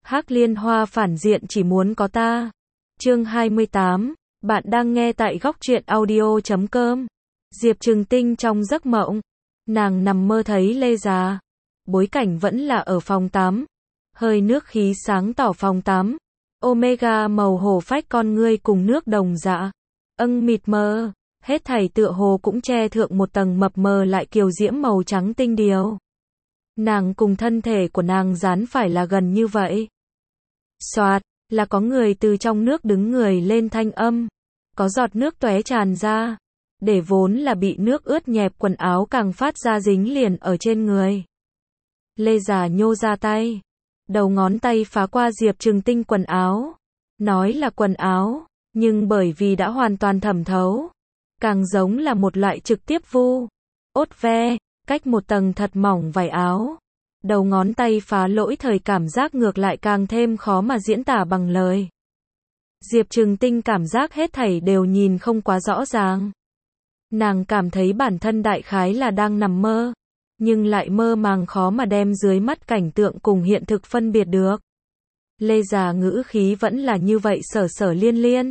Hắc Liên Hoa phản diện chỉ muốn có ta. Chương 28, bạn đang nghe tại góc truyện audio.com. Diệp Trừng Tinh trong giấc mộng, nàng nằm mơ thấy Lê Già. Bối cảnh vẫn là ở phòng tắm. Hơi nước khí sáng tỏ phòng tắm. Omega màu hổ phách con ngươi cùng nước đồng dạ. Mịt mờ, hết thảy tựa hồ cũng che thượng một tầng mập mờ lại kiều diễm màu trắng tinh điều. Nàng cùng thân thể của nàng dán phải là gần như vậy. Xoạt, là có người từ trong nước đứng người lên thanh âm. Có giọt nước tóe tràn ra. Để vốn là bị nước ướt nhẹp quần áo càng phát ra dính liền ở trên người. Lê Già nhô ra tay. Đầu ngón tay phá qua Diệp Trừng Tinh quần áo. Nói là quần áo, nhưng bởi vì đã hoàn toàn thẩm thấu. Càng giống là một loại trực tiếp vu. Ốt ve, cách một tầng thật mỏng vải áo. Đầu ngón tay phá lỗi thời cảm giác ngược lại càng thêm khó mà diễn tả bằng lời. Diệp Trừng Tinh cảm giác hết thảy đều nhìn không quá rõ ràng. Nàng cảm thấy bản thân đại khái là đang nằm mơ, nhưng lại mơ màng khó mà đem dưới mắt cảnh tượng cùng hiện thực phân biệt được. Lê Già ngữ khí vẫn là như vậy sở sở liên liên.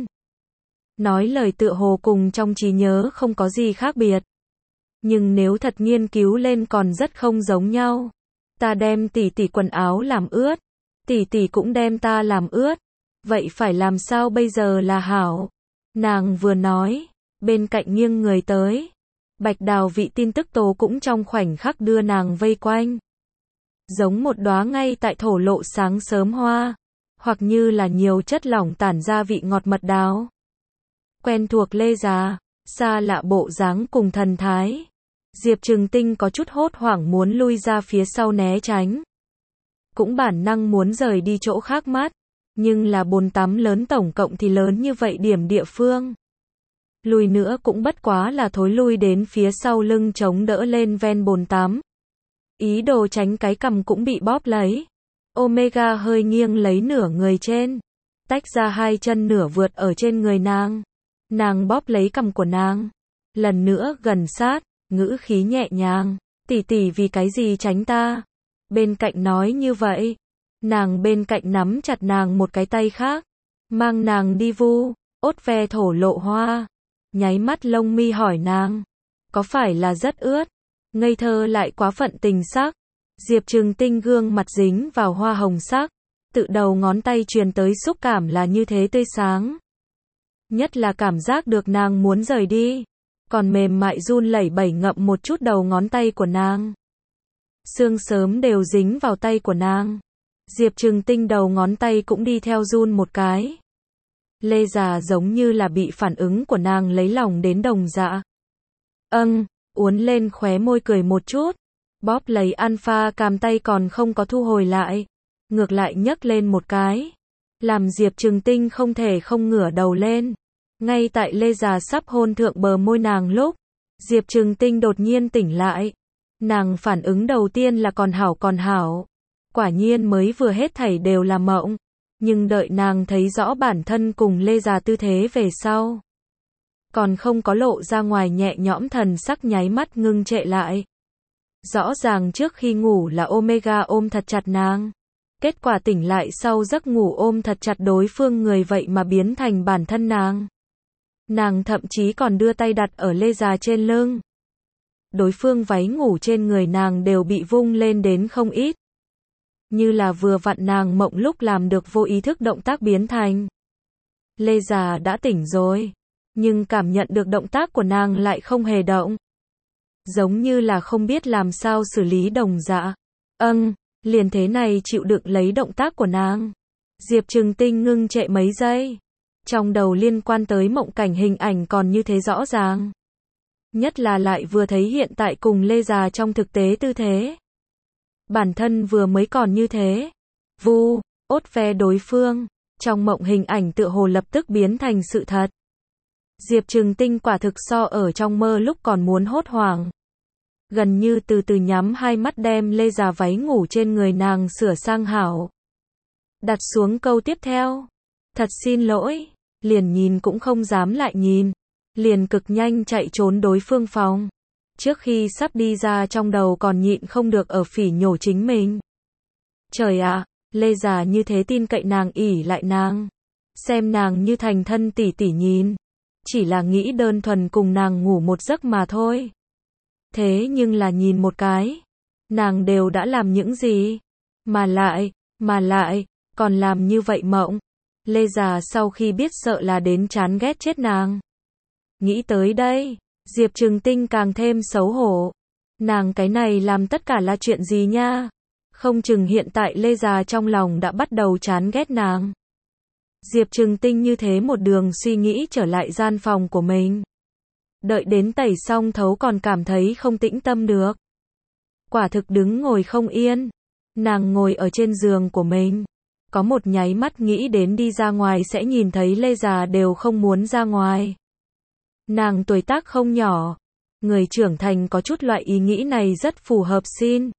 Nói lời tựa hồ cùng trong trí nhớ không có gì khác biệt. Nhưng nếu thật nghiên cứu lên còn rất không giống nhau. Ta đem tỷ tỷ quần áo làm ướt. Tỷ tỷ cũng đem ta làm ướt. Vậy phải làm sao bây giờ là hảo? Nàng vừa nói, bên cạnh nghiêng người tới. Bạch Đào vị tin tức tố cũng trong khoảnh khắc đưa nàng vây quanh. Giống một đóa ngay tại thổ lộ sáng sớm hoa. Hoặc như là nhiều chất lỏng tản ra vị ngọt mật đào. Quen thuộc Lê Già, xa lạ bộ dáng cùng thần thái. Diệp Trừng Tinh có chút hốt hoảng muốn lui ra phía sau né tránh. Cũng bản năng muốn rời đi chỗ khác mát. Nhưng là bồn tắm lớn tổng cộng thì lớn như vậy điểm địa phương. Lùi nữa cũng bất quá là thối lui đến phía sau lưng chống đỡ lên ven bồn tắm. Ý đồ tránh cái cằm cũng bị bóp lấy. Omega hơi nghiêng lấy nửa người trên. Tách ra hai chân nửa vượt ở trên người nàng. Nàng bóp lấy cằm của nàng. Lần nữa gần sát, ngữ khí nhẹ nhàng. Tỷ tỷ vì cái gì tránh ta? Bên cạnh nói như vậy. Nàng bên cạnh nắm chặt nàng một cái tay khác. Mang nàng đi vu, ốt ve thổ lộ hoa. Nháy mắt lông mi hỏi nàng. Có phải là rất ướt? Ngây thơ lại quá phận tình sắc. Diệp Trừng Tinh gương mặt dính vào hoa hồng sắc. Tự đầu ngón tay truyền tới xúc cảm là như thế tươi sáng. Nhất là cảm giác được nàng muốn rời đi. Còn mềm mại run lẩy bẩy ngậm một chút đầu ngón tay của nàng. Xương sớm đều dính vào tay của nàng. Diệp Trừng Tinh đầu ngón tay cũng đi theo run một cái. Lê Già giống như là bị phản ứng của nàng lấy lòng đến đồng dạ. Uốn lên khóe môi cười một chút. Bóp lấy alpha càm tay còn không có thu hồi lại. Ngược lại nhấc lên một cái. Làm Diệp Trừng Tinh không thể không ngửa đầu lên. Ngay tại Lê Già sắp hôn thượng bờ môi nàng lúc. Diệp Trừng Tinh đột nhiên tỉnh lại. Nàng phản ứng đầu tiên là còn hảo. Quả nhiên mới vừa hết thảy đều là mộng. Nhưng đợi nàng thấy rõ bản thân cùng Lê Già tư thế về sau. Còn không có lộ ra ngoài nhẹ nhõm thần sắc nháy mắt ngưng trệ lại. Rõ ràng trước khi ngủ là Omega ôm thật chặt nàng. Kết quả tỉnh lại sau giấc ngủ ôm thật chặt đối phương người vậy mà biến thành bản thân nàng. Nàng thậm chí còn đưa tay đặt ở Lê Già trên lưng. Đối phương váy ngủ trên người nàng đều bị vung lên đến không ít. Như là vừa vặn nàng mộng lúc làm được vô ý thức động tác biến thành. Lê Già đã tỉnh rồi. Nhưng cảm nhận được động tác của nàng lại không hề động. Giống như là không biết làm sao xử lý đồng dạ. Liền thế này chịu đựng lấy động tác của nàng. Diệp Trừng Tinh ngưng trệ mấy giây. Trong đầu liên quan tới mộng cảnh hình ảnh còn như thế rõ ràng. Nhất là lại vừa thấy hiện tại cùng Lê Già trong thực tế tư thế. Bản thân vừa mới còn như thế. Vu, ốt ve đối phương. Trong mộng hình ảnh tựa hồ lập tức biến thành sự thật. Diệp Trừng Tinh quả thực so ở trong mơ lúc còn muốn hốt hoảng. Gần như từ từ nhắm hai mắt đem Lê Già váy ngủ trên người nàng sửa sang hảo. Đặt xuống câu tiếp theo. Thật xin lỗi. Liền nhìn cũng không dám lại nhìn. Liền cực nhanh chạy trốn đối phương phòng. Trước khi sắp đi ra trong đầu còn nhịn không được ở phỉ nhổ chính mình. Trời ạ, Lê Già như thế tin cậy nàng, ỷ lại nàng, xem nàng như thành thân tỷ tỷ nhìn, chỉ là nghĩ đơn thuần cùng nàng ngủ một giấc mà thôi. Thế nhưng là nhìn một cái, nàng đều đã làm những gì, mà lại, còn làm như vậy mộng. Lê Già sau khi biết sợ là đến chán ghét chết nàng. Nghĩ tới đây, Diệp Trừng Tinh càng thêm xấu hổ. Nàng cái này làm tất cả là chuyện gì nha? Không chừng hiện tại Lê Già trong lòng đã bắt đầu chán ghét nàng. Diệp Trừng Tinh như thế một đường suy nghĩ trở lại gian phòng của mình. Đợi đến tẩy xong thấu còn cảm thấy không tĩnh tâm được. Quả thực đứng ngồi không yên. Nàng ngồi ở trên giường của mình. Có một nháy mắt nghĩ đến đi ra ngoài sẽ nhìn thấy Lê Già đều không muốn ra ngoài. Nàng tuổi tác không nhỏ. Người trưởng thành có chút loại ý nghĩ này rất phù hợp xin.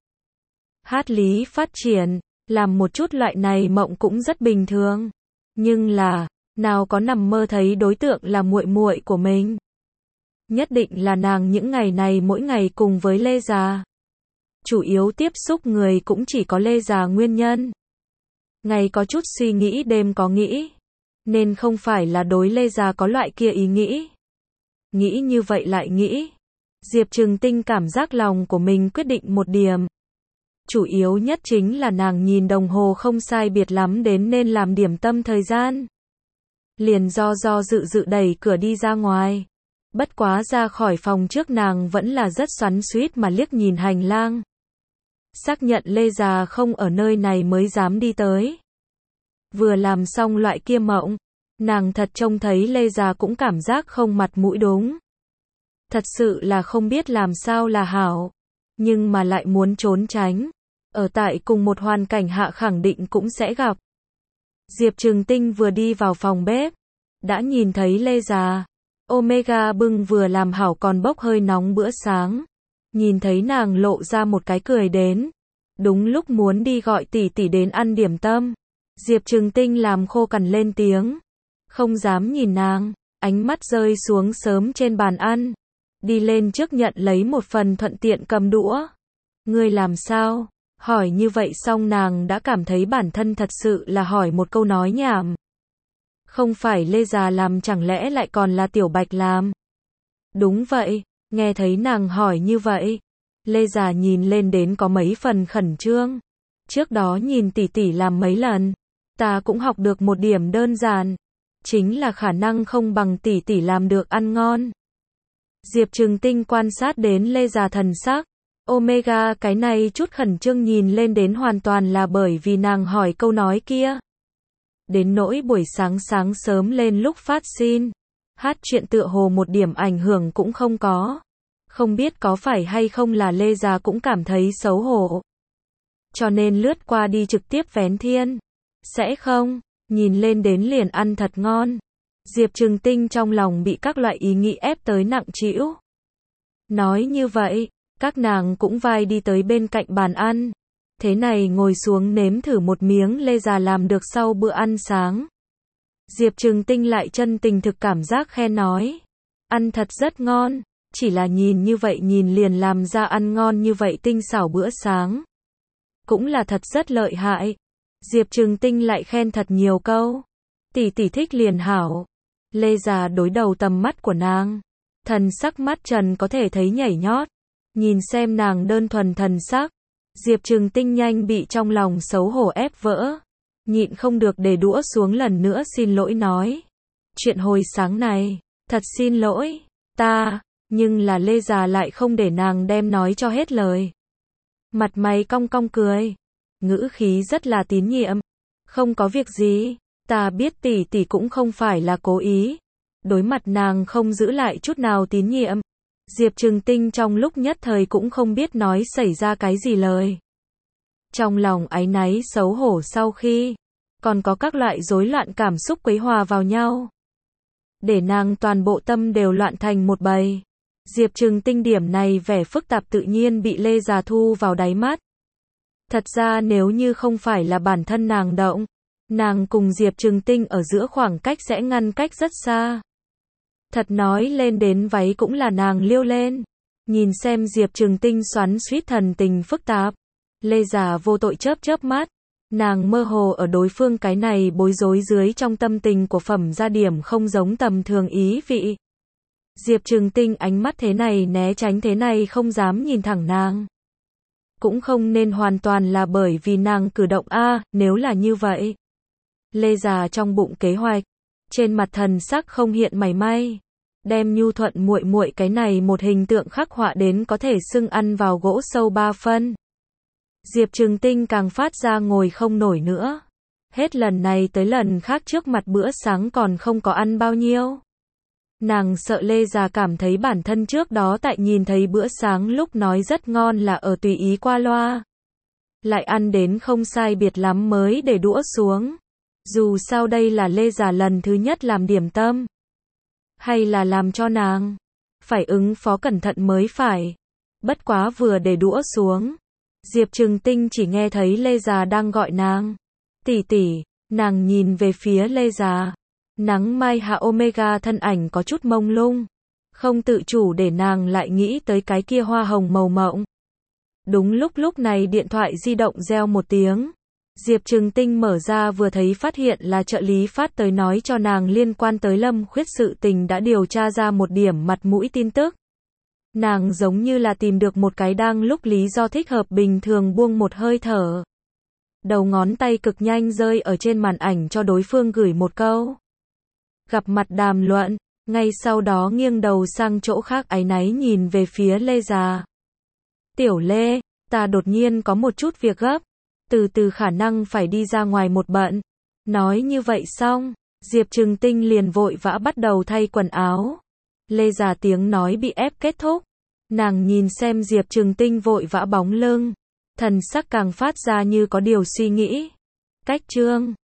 Hát lý phát triển, làm một chút loại này mộng cũng rất bình thường. Nhưng là, nào có nằm mơ thấy đối tượng là muội muội của mình. Nhất định là nàng những ngày này mỗi ngày cùng với Lê Già. Chủ yếu tiếp xúc người cũng chỉ có Lê Già nguyên nhân. Ngày có chút suy nghĩ đêm có nghĩ. Nên không phải là đối Lê Già có loại kia ý nghĩ. Nghĩ như vậy lại nghĩ. Diệp Trừng Tinh cảm giác lòng của mình quyết định một điểm. Chủ yếu nhất chính là nàng nhìn đồng hồ không sai biệt lắm đến nên làm điểm tâm thời gian. Liền do dự đẩy cửa đi ra ngoài. Bất quá ra khỏi phòng trước nàng vẫn là rất xoắn xuýt mà liếc nhìn hành lang. Xác nhận Lê Già không ở nơi này mới dám đi tới. Vừa làm xong loại kia mộng, nàng thật trông thấy Lê Già cũng cảm giác không mặt mũi đúng. Thật sự là không biết làm sao là hảo, nhưng mà lại muốn trốn tránh. Ở tại cùng một hoàn cảnh hạ khẳng định cũng sẽ gặp. Diệp Trừng Tinh vừa đi vào phòng bếp, đã nhìn thấy Lê Già. Omega bưng vừa làm hảo còn bốc hơi nóng bữa sáng. Nhìn thấy nàng lộ ra một cái cười đến. Đúng lúc muốn đi gọi tỷ tỷ đến ăn điểm tâm. Diệp Trừng Tinh làm khô cằn lên tiếng. Không dám nhìn nàng, ánh mắt rơi xuống sớm trên bàn ăn. Đi lên trước nhận lấy một phần thuận tiện cầm đũa. Ngươi làm sao? Hỏi như vậy xong nàng đã cảm thấy bản thân thật sự là hỏi một câu nói nhảm. Không phải Lê Già làm chẳng lẽ lại còn là Tiểu Bạch làm? Đúng vậy, nghe thấy nàng hỏi như vậy. Lê Già nhìn lên đến có mấy phần khẩn trương. Trước đó nhìn tỷ tỷ làm mấy lần. Ta cũng học được một điểm đơn giản. Chính là khả năng không bằng tỷ tỷ làm được ăn ngon. Diệp Trừng Tinh quan sát đến Lê Già thần sắc. Omega cái này chút khẩn trương nhìn lên đến hoàn toàn là bởi vì nàng hỏi câu nói kia. Đến nỗi buổi sáng sớm lên lúc phát xin, hát chuyện tựa hồ một điểm ảnh hưởng cũng không có. Không biết có phải hay không là Lê Già cũng cảm thấy xấu hổ. Cho nên lướt qua đi trực tiếp vén thiên. Sẽ không, nhìn lên đến liền ăn thật ngon. Diệp Trừng Tinh trong lòng bị các loại ý nghĩ ép tới nặng trĩu. Nói như vậy, các nàng cũng vai đi tới bên cạnh bàn ăn. Thế này ngồi xuống nếm thử một miếng Lê Già làm được sau bữa ăn sáng. Diệp Trừng Tinh lại chân tình thực cảm giác khen nói. Ăn thật rất ngon, chỉ là nhìn như vậy nhìn liền làm ra ăn ngon như vậy tinh xảo bữa sáng. Cũng là thật rất lợi hại. Diệp Trừng Tinh lại khen thật nhiều câu. Tỷ tỷ thích liền hảo. Lê Già đối đầu tầm mắt của nàng. Thần sắc mắt trần có thể thấy nhảy nhót. Nhìn xem nàng đơn thuần thần sắc. Diệp Trừng Tinh nhanh bị trong lòng xấu hổ ép vỡ. Nhịn không được để đũa xuống lần nữa xin lỗi nói. Chuyện hồi sáng này, thật xin lỗi, nhưng là Lê Già lại không để nàng đem nói cho hết lời. Mặt mày cong cong cười. Ngữ khí rất là tín nhiệm. Không có việc gì, ta biết tỷ tỷ cũng không phải là cố ý. Đối mặt nàng không giữ lại chút nào tín nhiệm. Diệp Trừng Tinh trong lúc nhất thời cũng không biết nói xảy ra cái gì lời. Trong lòng áy náy xấu hổ sau khi, còn có các loại rối loạn cảm xúc quấy hòa vào nhau. Để nàng toàn bộ tâm đều loạn thành một bầy. Diệp Trừng Tinh điểm này vẻ phức tạp tự nhiên bị Lê Già thu vào đáy mắt. Thật ra nếu như không phải là bản thân nàng động, nàng cùng Diệp Trừng Tinh ở giữa khoảng cách sẽ ngăn cách rất xa. Thật nói lên đến váy cũng là nàng liêu lên. Nhìn xem Diệp Trừng Tinh xoắn xuýt thần tình phức tạp. Lê Già vô tội chớp chớp mắt. Nàng mơ hồ ở đối phương cái này bối rối dưới trong tâm tình của Phẩm Gia Điểm không giống tầm thường ý vị. Diệp Trừng Tinh ánh mắt thế này né tránh thế này không dám nhìn thẳng nàng. Cũng không nên hoàn toàn là bởi vì nàng cử động nếu là như vậy. Lê già trong bụng kế hoạch, trên mặt thần sắc không hiện mảy may, đem Nhu Thuận muội muội cái này một hình tượng khắc họa đến có thể xưng ăn vào gỗ sâu 3 phân. Diệp Trừng Tinh càng phát ra ngồi không nổi nữa. Hết lần này tới lần khác trước mặt bữa sáng còn không có ăn bao nhiêu. Nàng sợ Lê già cảm thấy bản thân trước đó tại nhìn thấy bữa sáng lúc nói rất ngon là ở tùy ý qua loa. Lại ăn đến không sai biệt lắm mới để đũa xuống. Dù sao đây là Lê già lần thứ nhất làm điểm tâm. Hay là làm cho nàng phải ứng phó cẩn thận mới phải. Bất quá vừa để đũa xuống, Diệp Trừng Tinh chỉ nghe thấy Lê già đang gọi nàng. Tỷ tỷ, nàng nhìn về phía Lê già. Nắng mai hạ omega thân ảnh có chút mông lung. Không tự chủ để nàng lại nghĩ tới cái kia hoa hồng màu mộng. Đúng lúc này điện thoại di động reo một tiếng. Diệp Trừng Tinh mở ra vừa thấy phát hiện là trợ lý phát tới nói cho nàng liên quan tới Lâm Khuyết sự tình đã điều tra ra một điểm mặt mũi tin tức. Nàng giống như là tìm được một cái đang lúc lý do thích hợp bình thường buông một hơi thở. Đầu ngón tay cực nhanh rơi ở trên màn ảnh cho đối phương gửi một câu. Gặp mặt đàm luận, ngay sau đó nghiêng đầu sang chỗ khác áy náy nhìn về phía Lê già. Tiểu Lê, ta đột nhiên có một chút việc gấp. Từ khả năng phải đi ra ngoài một bận. Nói như vậy xong, Diệp Trừng Tinh liền vội vã bắt đầu thay quần áo. Lê già tiếng nói bị ép kết thúc. Nàng nhìn xem Diệp Trừng Tinh vội vã bóng lưng. Thần sắc càng phát ra như có điều suy nghĩ. Cách chương